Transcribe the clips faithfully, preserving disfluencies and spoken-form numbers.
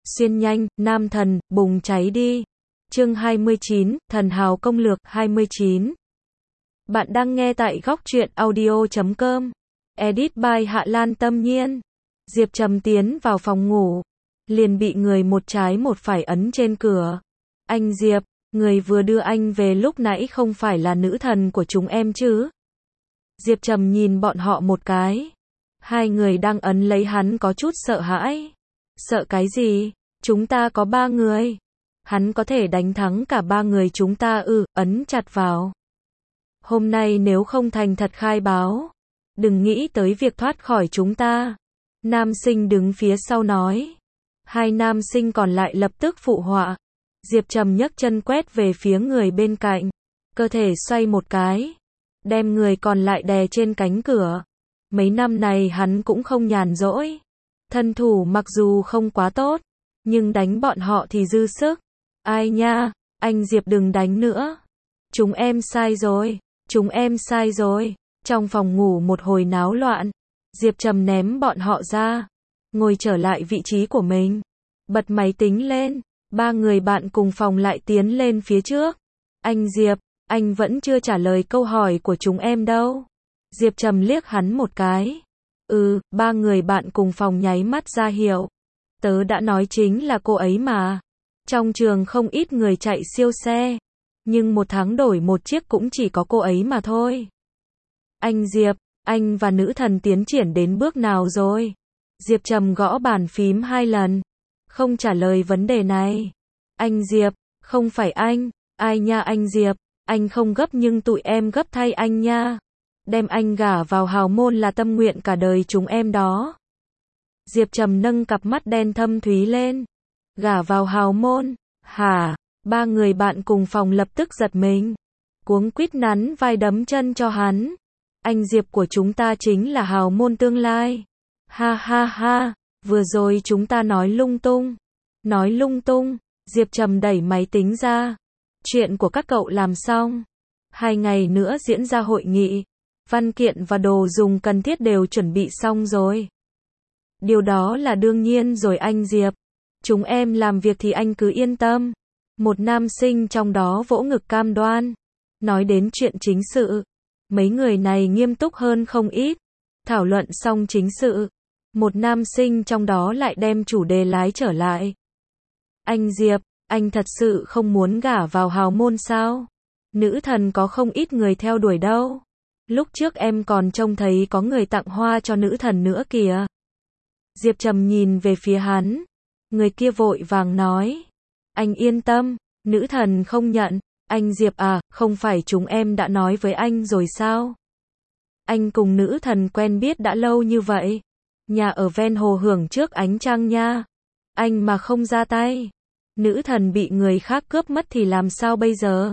Xuyên nhanh, nam thần, bùng cháy đi. Chương hai mươi chín, Thần hào công lược, hai mươi chín. Bạn đang nghe tại góc truyện audio chấm com. Edit by Hạ Lan Tâm Nhiên. Diệp Trầm tiến vào phòng ngủ, liền bị người một trái một phải ấn trên cửa. Anh Diệp, người vừa đưa anh về lúc nãy không phải là nữ thần của chúng em chứ? Diệp Trầm nhìn bọn họ một cái. Hai người đang ấn lấy hắn có chút sợ hãi. Sợ cái gì? Chúng ta có ba người. Hắn có thể đánh thắng cả ba người chúng ta ư? Ấn chặt vào. Hôm nay nếu không thành thật khai báo, đừng nghĩ tới việc thoát khỏi chúng ta. Nam sinh đứng phía sau nói. Hai nam sinh còn lại lập tức phụ họa. Diệp Trầm nhấc chân quét về phía người bên cạnh. Cơ thể xoay một cái, đem người còn lại đè trên cánh cửa. Mấy năm này hắn cũng không nhàn rỗi. Thân thủ mặc dù không quá tốt, nhưng đánh bọn họ thì dư sức. Ai nha, anh Diệp đừng đánh nữa. Chúng em sai rồi, chúng em sai rồi. Trong phòng ngủ một hồi náo loạn. Diệp Trầm ném bọn họ ra, ngồi trở lại vị trí của mình. Bật máy tính lên, ba người bạn cùng phòng lại tiến lên phía trước. Anh Diệp, anh vẫn chưa trả lời câu hỏi của chúng em đâu. Diệp Trầm liếc hắn một cái. Ừ, ba người bạn cùng phòng nháy mắt ra hiệu. Tớ đã nói chính là cô ấy mà. Trong trường không ít người chạy siêu xe, nhưng một tháng đổi một chiếc cũng chỉ có cô ấy mà thôi. Anh Diệp, anh và nữ thần tiến triển đến bước nào rồi? Diệp Trầm gõ bàn phím hai lần, không trả lời vấn đề này. Anh Diệp, không phải anh, ai nha anh Diệp, anh không gấp nhưng tụi em gấp thay anh nha. Đem anh gả vào hào môn là tâm nguyện cả đời chúng em đó. Diệp Trầm nâng cặp mắt đen thâm thúy lên. Gả vào hào môn? Hả? Ba người bạn cùng phòng lập tức giật mình, cuống quýt nắn vai đấm chân cho hắn. Anh Diệp của chúng ta chính là hào môn tương lai. Ha ha ha, vừa rồi chúng ta nói lung tung. Nói lung tung. Diệp Trầm đẩy máy tính ra. Chuyện của các cậu làm xong. Hai ngày nữa diễn ra hội nghị. Văn kiện và đồ dùng cần thiết đều chuẩn bị xong rồi. Điều đó là đương nhiên rồi anh Diệp. Chúng em làm việc thì anh cứ yên tâm. Một nam sinh trong đó vỗ ngực cam đoan. Nói đến chuyện chính sự, mấy người này nghiêm túc hơn không ít. Thảo luận xong chính sự, một nam sinh trong đó lại đem chủ đề lái trở lại. Anh Diệp, anh thật sự không muốn gả vào hào môn sao? Nữ thần có không ít người theo đuổi đâu. Lúc trước em còn trông thấy có người tặng hoa cho nữ thần nữa kìa. Diệp Trầm nhìn về phía hắn. Người kia vội vàng nói. Anh yên tâm, nữ thần không nhận. Anh Diệp à, không phải chúng em đã nói với anh rồi sao? Anh cùng nữ thần quen biết đã lâu như vậy. Nhà ở ven hồ hưởng trước ánh trăng nha. Anh mà không ra tay, nữ thần bị người khác cướp mất thì làm sao bây giờ?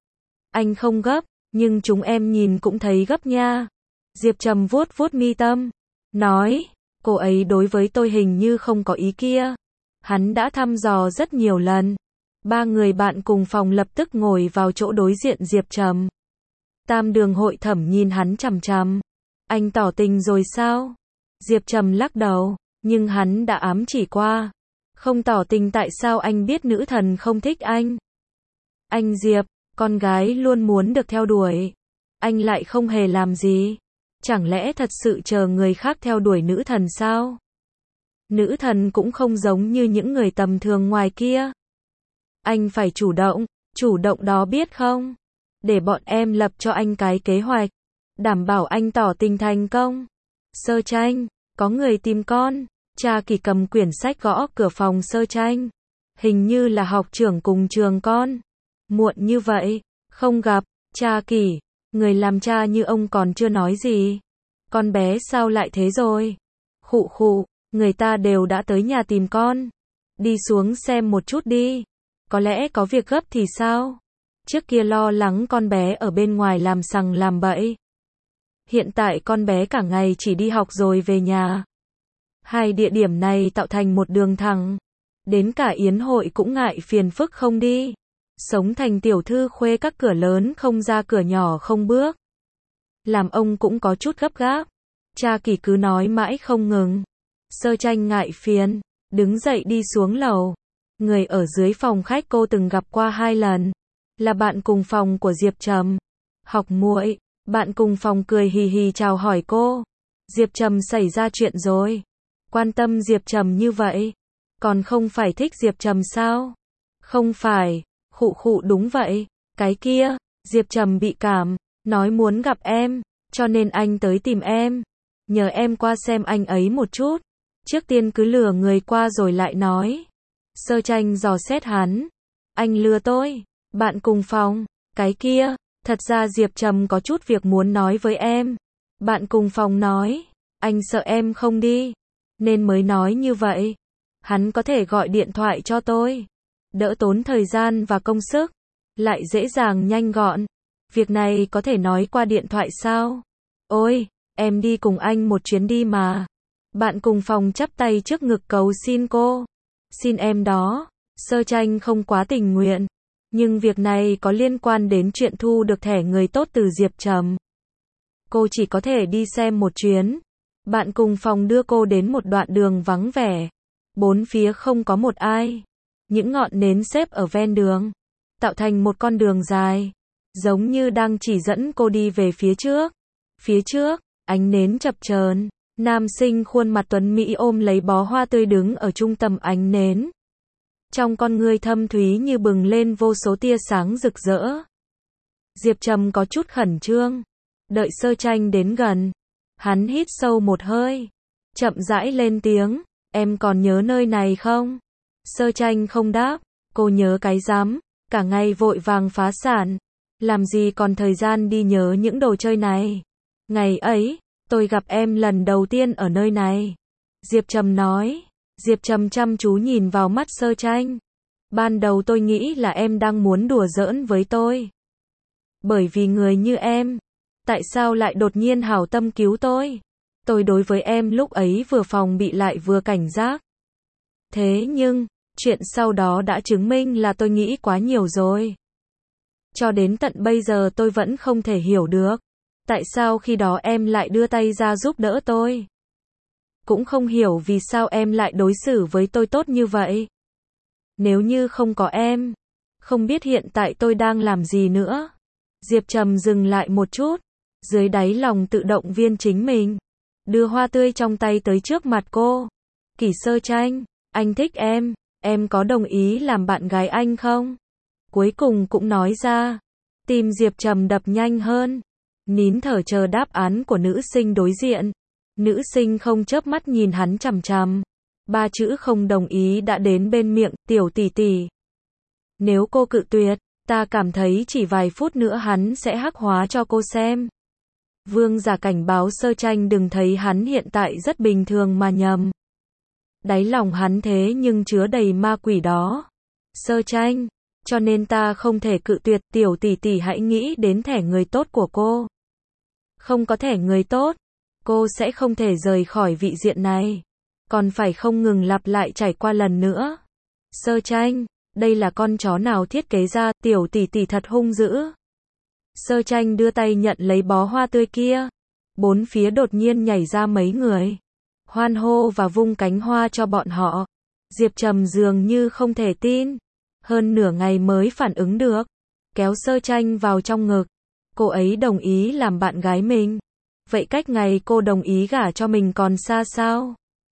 Anh không gấp, nhưng chúng em nhìn cũng thấy gấp nha. Diệp Trầm vuốt vuốt mi tâm, nói, cô ấy đối với tôi hình như không có ý kia. Hắn đã thăm dò rất nhiều lần. Ba người bạn cùng phòng lập tức ngồi vào chỗ đối diện Diệp Trầm. Tam đường hội thẩm nhìn hắn chằm chằm. Anh tỏ tình rồi sao? Diệp Trầm lắc đầu, nhưng hắn đã ám chỉ qua. Không tỏ tình tại sao anh biết nữ thần không thích anh? Anh Diệp, con gái luôn muốn được theo đuổi. Anh lại không hề làm gì. Chẳng lẽ thật sự chờ người khác theo đuổi nữ thần sao? Nữ thần cũng không giống như những người tầm thường ngoài kia. Anh phải chủ động, chủ động đó biết không? Để bọn em lập cho anh cái kế hoạch, đảm bảo anh tỏ tình thành công. Sơ tranh, có người tìm con. Cha Kỳ cầm quyển sách gõ cửa phòng Sơ tranh. Hình như là học trưởng cùng trường con. Muộn như vậy, không gặp. Cha Kỳ, người làm cha như ông còn chưa nói gì. Con bé sao lại thế rồi? Khụ khụ, người ta đều đã tới nhà tìm con. Đi xuống xem một chút đi. Có lẽ có việc gấp thì sao? Trước kia lo lắng con bé ở bên ngoài làm sằng làm bậy. Hiện tại con bé cả ngày chỉ đi học rồi về nhà. Hai địa điểm này tạo thành một đường thẳng. Đến cả yến hội cũng ngại phiền phức không đi. Sống thành tiểu thư khuê các cửa lớn không ra cửa nhỏ không bước. Làm ông cũng có chút gấp gáp. Cha Kỳ cứ nói mãi không ngừng. Sơ tranh ngại phiền. đứng dậy đi xuống lầu. Người ở dưới phòng khách cô từng gặp qua hai lần, là bạn cùng phòng của Diệp Trầm. Học muội, bạn cùng phòng cười hì hì chào hỏi cô. Diệp Trầm xảy ra chuyện rồi. Quan tâm Diệp Trầm như vậy, còn không phải thích Diệp Trầm sao? Không phải, khụ khụ đúng vậy, cái kia, Diệp Trầm bị cảm, nói muốn gặp em, cho nên anh tới tìm em, nhờ em qua xem anh ấy một chút. Trước tiên cứ lừa người qua rồi lại nói. Sơ Tranh dò xét hắn. Anh lừa tôi, bạn cùng phòng, cái kia, thật ra Diệp Trầm có chút việc muốn nói với em. Bạn cùng phòng nói, anh sợ em không đi, nên mới nói như vậy. Hắn có thể gọi điện thoại cho tôi, đỡ tốn thời gian và công sức, lại dễ dàng nhanh gọn. Việc này có thể nói qua điện thoại sao? Ôi, em đi cùng anh một chuyến đi mà. Bạn cùng phòng chắp tay trước ngực cầu xin cô. Xin em đó. Sơ Tranh không quá tình nguyện, nhưng việc này có liên quan đến chuyện thu được thẻ người tốt từ Diệp Trầm. Cô chỉ có thể đi xem một chuyến. Bạn cùng phòng đưa cô đến một đoạn đường vắng vẻ. Bốn phía không có một ai. Những ngọn nến xếp ở ven đường, tạo thành một con đường dài, giống như đang chỉ dẫn cô đi về phía trước. Phía trước, ánh nến chập chờn, nam sinh khuôn mặt tuấn mỹ ôm lấy bó hoa tươi đứng ở trung tâm ánh nến. Trong con ngươi thâm thúy như bừng lên vô số tia sáng rực rỡ. Diệp Trầm có chút khẩn trương, đợi Sơ Tranh đến gần, hắn hít sâu một hơi, chậm rãi lên tiếng, em còn nhớ nơi này không? Sơ Tranh không đáp, cô nhớ cái rắm, cả ngày vội vàng phá sản, làm gì còn thời gian đi nhớ những đồ chơi này. Ngày ấy, tôi gặp em lần đầu tiên ở nơi này. Diệp Trầm nói. Diệp Trầm chăm chú nhìn vào mắt Sơ Tranh. Ban đầu tôi nghĩ là em đang muốn đùa giỡn với tôi. Bởi vì người như em, tại sao lại đột nhiên hảo tâm cứu tôi? Tôi đối với em lúc ấy vừa phòng bị lại vừa cảnh giác. Thế nhưng, chuyện sau đó đã chứng minh là tôi nghĩ quá nhiều rồi. Cho đến tận bây giờ tôi vẫn không thể hiểu được. Tại sao khi đó em lại đưa tay ra giúp đỡ tôi? Cũng không hiểu vì sao em lại đối xử với tôi tốt như vậy. Nếu như không có em, không biết hiện tại tôi đang làm gì nữa. Diệp Trầm dừng lại một chút, dưới đáy lòng tự động viên chính mình, đưa hoa tươi trong tay tới trước mặt cô. Kỷ Sơ Tranh, anh thích em, em có đồng ý làm bạn gái anh không? Cuối cùng cũng nói ra. Tim Diệp Trầm đập nhanh hơn, nín thở chờ đáp án của nữ sinh đối diện. Nữ sinh không chớp mắt nhìn hắn chằm chằm. Ba chữ không đồng ý đã đến bên miệng, tiểu tỷ tỷ. Nếu cô cự tuyệt, ta cảm thấy chỉ vài phút nữa hắn sẽ hắc hóa cho cô xem. Vương giả cảnh báo Sơ Tranh đừng thấy hắn hiện tại rất bình thường mà nhầm. Đáy lòng hắn thế nhưng chứa đầy ma quỷ đó. Sơ Tranh, cho nên ta không thể cự tuyệt, tiểu tỷ tỷ hãy nghĩ đến thẻ người tốt của cô. Không có thẻ người tốt, cô sẽ không thể rời khỏi vị diện này. Còn phải không ngừng lặp lại trải qua lần nữa. Sơ Tranh, đây là con chó nào thiết kế ra, tiểu tỷ tỷ thật hung dữ. Sơ Tranh đưa tay nhận lấy bó hoa tươi kia. Bốn phía đột nhiên nhảy ra mấy người, hoan hô và vung cánh hoa cho bọn họ. Diệp Trầm dường như không thể tin, hơn nửa ngày mới phản ứng được, kéo Sơ Tranh vào trong ngực. Cô ấy đồng ý làm bạn gái mình. Vậy cách ngày cô đồng ý gả cho mình còn xa sao?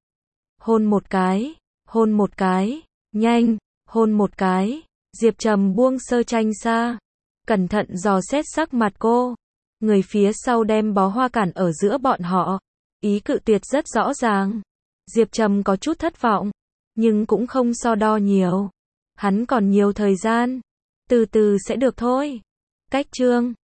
Hôn một cái, hôn một cái, nhanh, hôn một cái. Diệp Trầm buông Sơ Tranh xa, cẩn thận dò xét sắc mặt cô. Người phía sau đem bó hoa cản ở giữa bọn họ, ý cự tuyệt rất rõ ràng. Diệp Trầm có chút thất vọng, nhưng cũng không so đo nhiều. Hắn còn nhiều thời gian, từ từ sẽ được thôi. Cách chương